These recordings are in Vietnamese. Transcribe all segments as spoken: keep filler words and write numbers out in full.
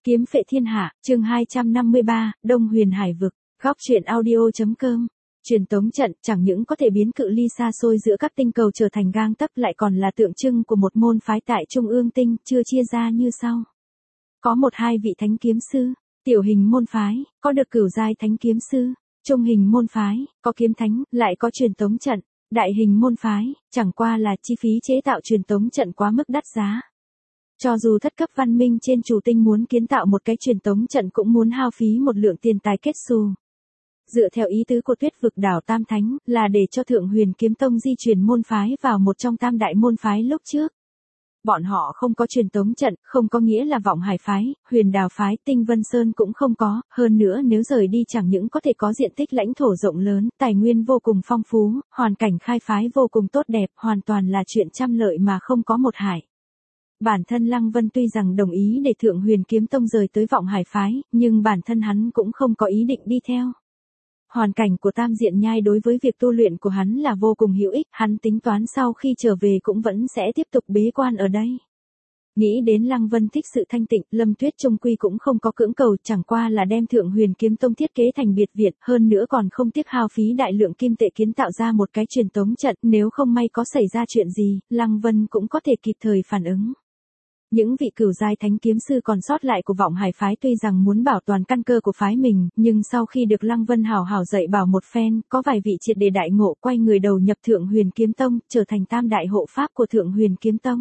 Kiếm phệ thiên hạ, chương hai trăm năm mươi ba, Đông Huyền Hải vực, góc truyện audio.com. Truyền tống trận chẳng những có thể biến cự ly xa xôi giữa các tinh cầu trở thành gang tấc, lại còn là tượng trưng của một môn phái tại Trung ương tinh, chưa chia ra như sau. Có một hai vị thánh kiếm sư, tiểu hình môn phái, có được cửu giai thánh kiếm sư, trung hình môn phái, có kiếm thánh, lại có truyền tống trận, đại hình môn phái, chẳng qua là chi phí chế tạo truyền tống trận quá mức đắt giá. Cho dù thất cấp văn minh trên chủ tinh muốn kiến tạo một cái truyền tống trận cũng muốn hao phí một lượng tiền tài kết xù. Dựa theo ý tứ của Tuyết vực đảo Tam Thánh, là để cho Thượng Huyền Kiếm Tông di chuyển môn phái vào một trong tam đại môn phái lúc trước. Bọn họ không có truyền tống trận, không có nghĩa là Vọng Hải phái, Huyền Đào phái, Tinh Vân Sơn cũng không có, hơn nữa nếu rời đi chẳng những có thể có diện tích lãnh thổ rộng lớn, tài nguyên vô cùng phong phú, hoàn cảnh khai phái vô cùng tốt đẹp, hoàn toàn là chuyện trăm lợi mà không có một hại. Bản thân Lăng Vân tuy rằng đồng ý để Thượng Huyền Kiếm Tông rời tới Vọng Hải phái, nhưng bản thân hắn cũng không có ý định đi theo. Hoàn cảnh của Tam Diện Nhai đối với việc tu luyện của hắn là vô cùng hữu ích, hắn tính toán sau khi trở về cũng vẫn sẽ tiếp tục bế quan ở đây. Nghĩ đến Lăng Vân thích sự thanh tịnh, Lâm Tuyết chung quy cũng không có cưỡng cầu, chẳng qua là đem Thượng Huyền Kiếm Tông thiết kế thành biệt viện, hơn nữa còn không tiếc hao phí đại lượng kim tệ kiến tạo ra một cái truyền tống trận, nếu không may có xảy ra chuyện gì, Lăng Vân cũng có thể kịp thời phản ứng. Những vị cửu giai thánh kiếm sư còn sót lại của Vọng Hải phái tuy rằng muốn bảo toàn căn cơ của phái mình, nhưng sau khi được Lăng Vân hảo hảo dạy bảo một phen, có vài vị triệt để đại ngộ, quay người đầu nhập Thượng Huyền Kiếm Tông, trở thành tam đại hộ pháp của Thượng Huyền Kiếm Tông.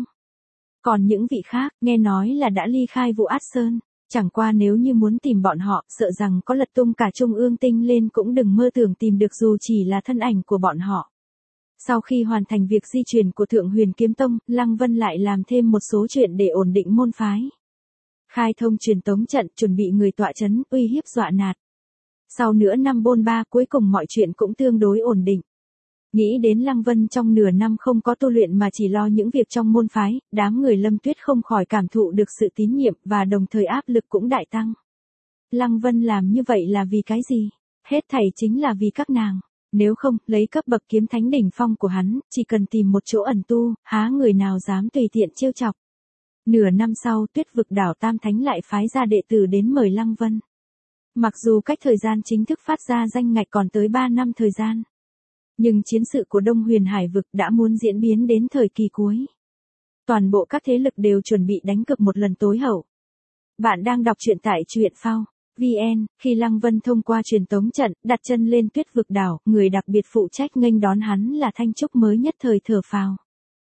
Còn những vị khác, nghe nói là đã ly khai Vụ Át Sơn, chẳng qua nếu như muốn tìm bọn họ, sợ rằng có lật tung cả Trung ương tinh lên cũng đừng mơ tưởng tìm được dù chỉ là thân ảnh của bọn họ. Sau khi hoàn thành việc di chuyển của Thượng Huyền Kiếm Tông, Lăng Vân lại làm thêm một số chuyện để ổn định môn phái. Khai thông truyền tống trận, chuẩn bị người tọa chấn, uy hiếp dọa nạt. Sau nửa năm bôn ba, cuối cùng mọi chuyện cũng tương đối ổn định. Nghĩ đến Lăng Vân trong nửa năm không có tu luyện mà chỉ lo những việc trong môn phái, đám người Lâm Tuyết không khỏi cảm thụ được sự tín nhiệm và đồng thời áp lực cũng đại tăng. Lăng Vân làm như vậy là vì cái gì? Hết thảy chính là vì các nàng. Nếu không, lấy cấp bậc kiếm thánh đỉnh phong của hắn, chỉ cần tìm một chỗ ẩn tu, há người nào dám tùy tiện trêu chọc. Nửa năm sau, Tuyết vực đảo Tam Thánh lại phái ra đệ tử đến mời Lăng Vân. Mặc dù cách thời gian chính thức phát ra danh ngạch còn tới ba năm thời gian, nhưng chiến sự của Đông Huyền Hải vực đã muốn diễn biến đến thời kỳ cuối. Toàn bộ các thế lực đều chuẩn bị đánh cược một lần tối hậu. Bạn đang đọc truyện tại truyện phao vê en, khi Lăng Vân thông qua truyền tống trận, đặt chân lên Tuyết vực đảo, người đặc biệt phụ trách nghênh đón hắn là Thanh Trúc mới nhất thời thở phào.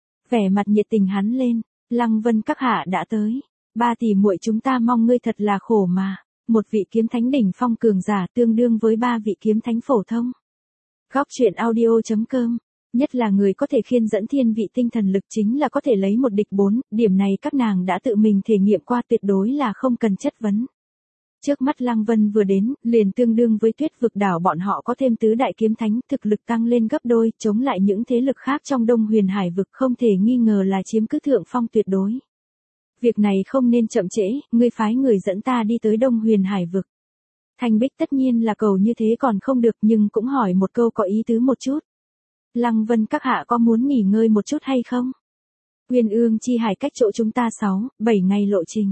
Vẻ mặt nhiệt tình hắn lên, Lăng Vân các hạ đã tới. Ba tỷ muội chúng ta mong ngươi thật là khổ mà. Một vị kiếm thánh đỉnh phong cường giả tương đương với ba vị kiếm thánh phổ thông. Góc truyện audio.com. Nhất là người có thể khiên dẫn thiên vị tinh thần lực chính là có thể lấy một địch bốn, điểm này các nàng đã tự mình thể nghiệm qua, tuyệt đối là không cần chất vấn. Trước mắt Lăng Vân vừa đến, liền tương đương với Tuyết vực đảo bọn họ có thêm tứ đại kiếm thánh, thực lực tăng lên gấp đôi, chống lại những thế lực khác trong Đông Huyền Hải vực không thể nghi ngờ là chiếm cứ thượng phong tuyệt đối. Việc này không nên chậm trễ, ngươi phái người dẫn ta đi tới Đông Huyền Hải vực. Thanh Bích tất nhiên là cầu như thế còn không được, nhưng cũng hỏi một câu có ý tứ một chút. Lăng Vân các hạ có muốn nghỉ ngơi một chút hay không? Uyên Ương Chi Hải cách chỗ chúng ta sáu, bảy ngày lộ trình.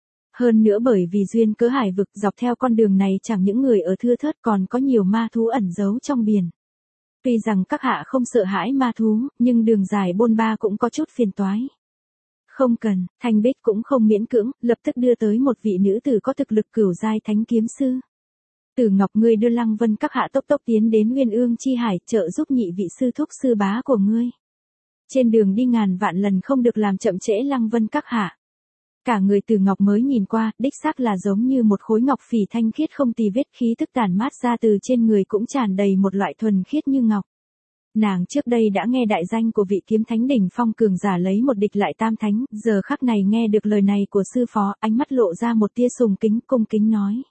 Hơn nữa bởi vì duyên cớ hải vực, dọc theo con đường này chẳng những người ở thưa thớt còn có nhiều ma thú ẩn giấu trong biển. Tuy rằng các hạ không sợ hãi ma thú, nhưng đường dài bôn ba cũng có chút phiền toái. Không cần, Thanh Bích cũng không miễn cưỡng, lập tức đưa tới một vị nữ tử có thực lực cửu giai thánh kiếm sư. Tử Ngọc, ngươi đưa Lăng Vân các hạ tốc tốc tiến đến Uyên Ương Chi Hải, trợ giúp nhị vị sư thúc sư bá của ngươi. Trên đường đi ngàn vạn lần không được làm chậm trễ Lăng Vân các hạ. Cả người Tử Ngọc mới nhìn qua, đích xác là giống như một khối ngọc phỉ thanh khiết không tì vết, khí tức tản mát ra từ trên người cũng tràn đầy một loại thuần khiết như ngọc. Nàng trước đây đã nghe đại danh của vị kiếm thánh đỉnh phong cường giả lấy một địch lại tam thánh, giờ khắc này nghe được lời này của sư phó, ánh mắt lộ ra một tia sùng kính, cung kính nói.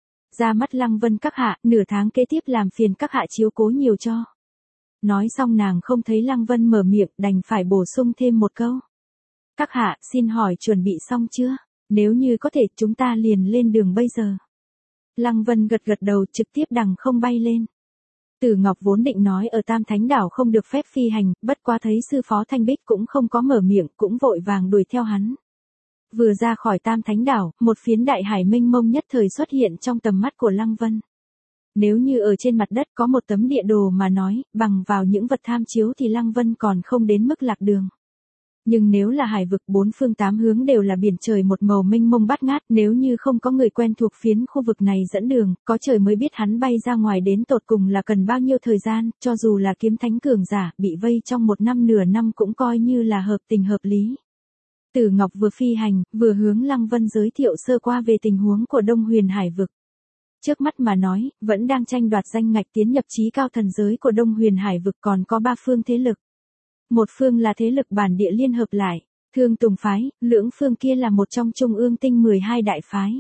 Ra mắt Lăng Vân các hạ, nửa tháng kế tiếp làm phiền các hạ chiếu cố nhiều cho. Nói xong nàng không thấy Lăng Vân mở miệng, đành phải bổ sung thêm một câu. Các hạ, xin hỏi chuẩn bị xong chưa? Nếu như có thể chúng ta liền lên đường bây giờ. Lăng Vân gật gật đầu, trực tiếp đằng không bay lên. Tử Ngọc vốn định nói ở Tam Thánh đảo không được phép phi hành, bất quá thấy sư phó Thanh Bích cũng không có mở miệng, cũng vội vàng đuổi theo hắn. Vừa ra khỏi Tam Thánh Đảo, một phiến đại hải mênh mông nhất thời xuất hiện trong tầm mắt của Lăng Vân. Nếu như ở trên mặt đất có một tấm địa đồ mà nói, bằng vào những vật tham chiếu thì Lăng Vân còn không đến mức lạc đường. Nhưng nếu là hải vực bốn phương tám hướng đều là biển trời một màu mênh mông bát ngát, nếu như không có người quen thuộc phiến khu vực này dẫn đường, có trời mới biết hắn bay ra ngoài đến tột cùng là cần bao nhiêu thời gian, cho dù là kiếm thánh cường giả, bị vây trong một năm nửa năm cũng coi như là hợp tình hợp lý. Tử Ngọc vừa phi hành, vừa hướng Lăng Vân giới thiệu sơ qua về tình huống của Đông Huyền Hải vực. Trước mắt mà nói, vẫn đang tranh đoạt danh ngạch tiến nhập chí cao thần giới của Đông Huyền Hải vực còn có ba phương thế lực. Một phương là thế lực bản địa liên hợp lại, Thương Tùng phái, lưỡng phương kia là một trong trung ương tinh mười hai đại phái.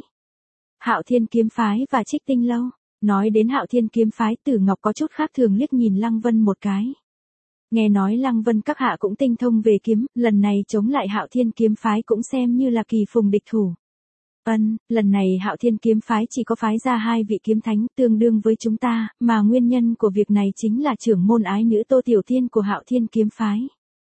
Hạo Thiên kiếm phái và Trích Tinh lâu. Nói đến Hạo Thiên kiếm phái, Tử Ngọc có chút khác thường liếc nhìn Lăng Vân một cái. Nghe nói Lăng Vân các hạ cũng tinh thông về kiếm, lần này chống lại Hạo Thiên kiếm phái cũng xem như là kỳ phùng địch thủ. Ân, lần này Hạo Thiên kiếm phái chỉ có phái ra hai vị kiếm thánh tương đương với chúng ta, mà nguyên nhân của việc này chính là trưởng môn ái nữ Tô Tiểu Thiên của Hạo Thiên kiếm phái.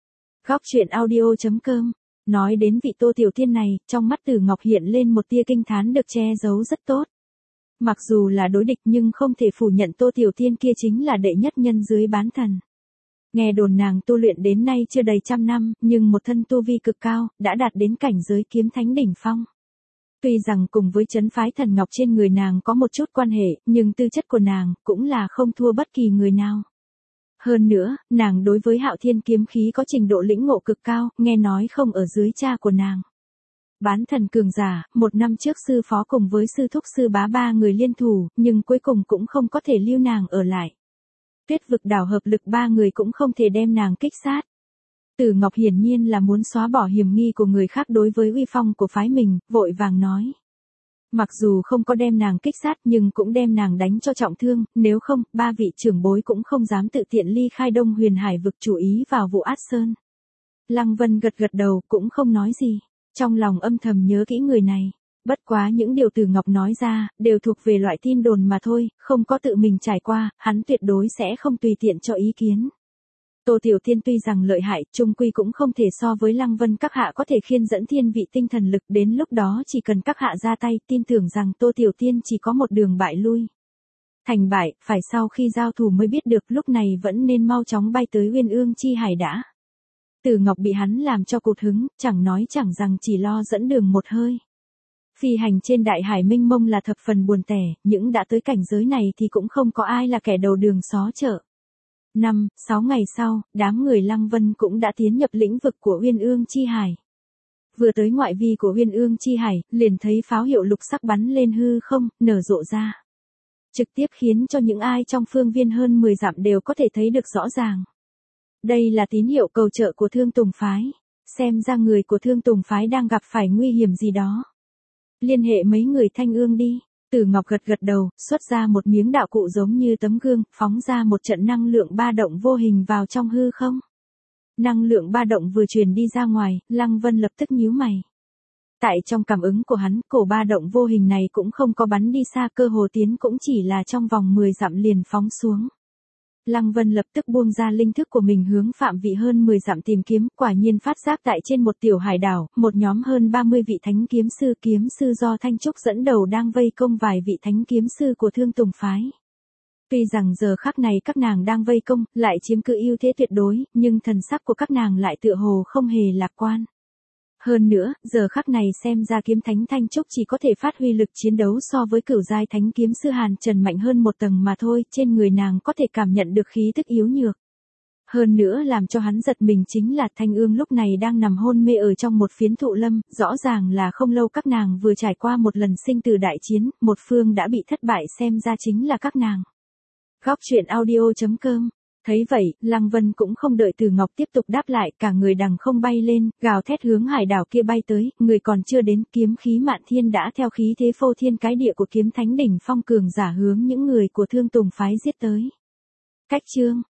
Góc truyện audio chấm com. Nói đến vị Tô Tiểu Thiên này, trong mắt Tử Ngọc hiện lên một tia kinh thán được che giấu rất tốt. Mặc dù là đối địch nhưng không thể phủ nhận Tô Tiểu Thiên kia chính là đệ nhất nhân dưới bán thần. Nghe đồn nàng tu luyện đến nay chưa đầy trăm năm, nhưng một thân tu vi cực cao, đã đạt đến cảnh giới kiếm thánh đỉnh phong. Tuy rằng cùng với trấn phái thần ngọc trên người nàng có một chút quan hệ, nhưng tư chất của nàng cũng là không thua bất kỳ người nào. Hơn nữa, nàng đối với Hạo Thiên kiếm khí có trình độ lĩnh ngộ cực cao, nghe nói không ở dưới cha của nàng. Bán thần cường giả, một năm trước sư phó cùng với sư thúc sư bá ba người liên thủ, nhưng cuối cùng cũng không có thể lưu nàng ở lại. Tuyết vực đảo hợp lực ba người cũng không thể đem nàng kích sát. Tử Ngọc hiển nhiên là muốn xóa bỏ hiểm nghi của người khác đối với uy phong của phái mình, vội vàng nói. Mặc dù không có đem nàng kích sát nhưng cũng đem nàng đánh cho trọng thương, nếu không, ba vị trưởng bối cũng không dám tự tiện ly khai Đông Huyền Hải vực chú ý vào vụ Át Sơn. Lăng Vân gật gật đầu cũng không nói gì, trong lòng âm thầm nhớ kỹ người này. Bất quá những điều Tử Ngọc nói ra, đều thuộc về loại tin đồn mà thôi, không có tự mình trải qua, hắn tuyệt đối sẽ không tùy tiện cho ý kiến. Tô Tiểu Thiên tuy rằng lợi hại, chung quy cũng không thể so với Lăng Vân các hạ có thể khiên dẫn thiên vị tinh thần lực, đến lúc đó chỉ cần các hạ ra tay, tin tưởng rằng Tô Tiểu Thiên chỉ có một đường bại lui. Thành bại, phải sau khi giao thủ mới biết được, lúc này vẫn nên mau chóng bay tới Uyên Ương Chi Hải đã. Tử Ngọc bị hắn làm cho cụt hứng, chẳng nói chẳng rằng chỉ lo dẫn đường một hơi. Phi hành trên đại hải mênh mông là thập phần buồn tẻ, những đã tới cảnh giới này thì cũng không có ai là kẻ đầu đường xó chợ. Năm, sáu ngày sau, đám người Lăng Vân cũng đã tiến nhập lĩnh vực của Uyên Ương Chi Hải. Vừa tới ngoại vi của Uyên Ương Chi Hải, liền thấy pháo hiệu lục sắc bắn lên hư không, nở rộ ra. Trực tiếp khiến cho những ai trong phương viên hơn mười dặm đều có thể thấy được rõ ràng. Đây là tín hiệu cầu trợ của Thương Tùng phái. Xem ra người của Thương Tùng phái đang gặp phải nguy hiểm gì đó. Liên hệ mấy người Thanh Ương đi. Tử Ngọc gật gật đầu, xuất ra một miếng đạo cụ giống như tấm gương, phóng ra một trận năng lượng ba động vô hình vào trong hư không. Năng lượng ba động vừa truyền đi ra ngoài, Lăng Vân lập tức nhíu mày. Tại trong cảm ứng của hắn, cổ ba động vô hình này cũng không có bắn đi xa, cơ hồ tiến cũng chỉ là trong vòng mười dặm liền phóng xuống. Lăng Vân lập tức buông ra linh thức của mình hướng phạm vị hơn mười dặm tìm kiếm, quả nhiên phát giác tại trên một tiểu hải đảo, một nhóm hơn ba mươi vị thánh kiếm sư kiếm sư do Thanh Trúc dẫn đầu đang vây công vài vị thánh kiếm sư của Thương Tùng phái. Tuy rằng giờ khắc này các nàng đang vây công, lại chiếm cứ ưu thế tuyệt đối, nhưng thần sắc của các nàng lại tựa hồ không hề lạc quan. Hơn nữa, giờ khắc này xem ra kiếm thánh Thanh Trúc chỉ có thể phát huy lực chiến đấu so với cửu giai thánh kiếm sư Hàn Trần mạnh hơn một tầng mà thôi, trên người nàng có thể cảm nhận được khí tức yếu nhược. Hơn nữa làm cho hắn giật mình chính là Thanh Ương lúc này đang nằm hôn mê ở trong một phiến thụ lâm, rõ ràng là không lâu các nàng vừa trải qua một lần sinh tử đại chiến, một phương đã bị thất bại, xem ra chính là các nàng. Góc truyện audio chấm com. Thấy vậy, Lăng Vân cũng không đợi Tử Ngọc tiếp tục đáp lại, cả người đằng không bay lên, gào thét hướng hải đảo kia bay tới, người còn chưa đến, kiếm khí mạn thiên đã theo khí thế phô thiên cái địa của kiếm thánh đỉnh phong cường giả hướng những người của Thương Tùng phái giết tới. Cách chương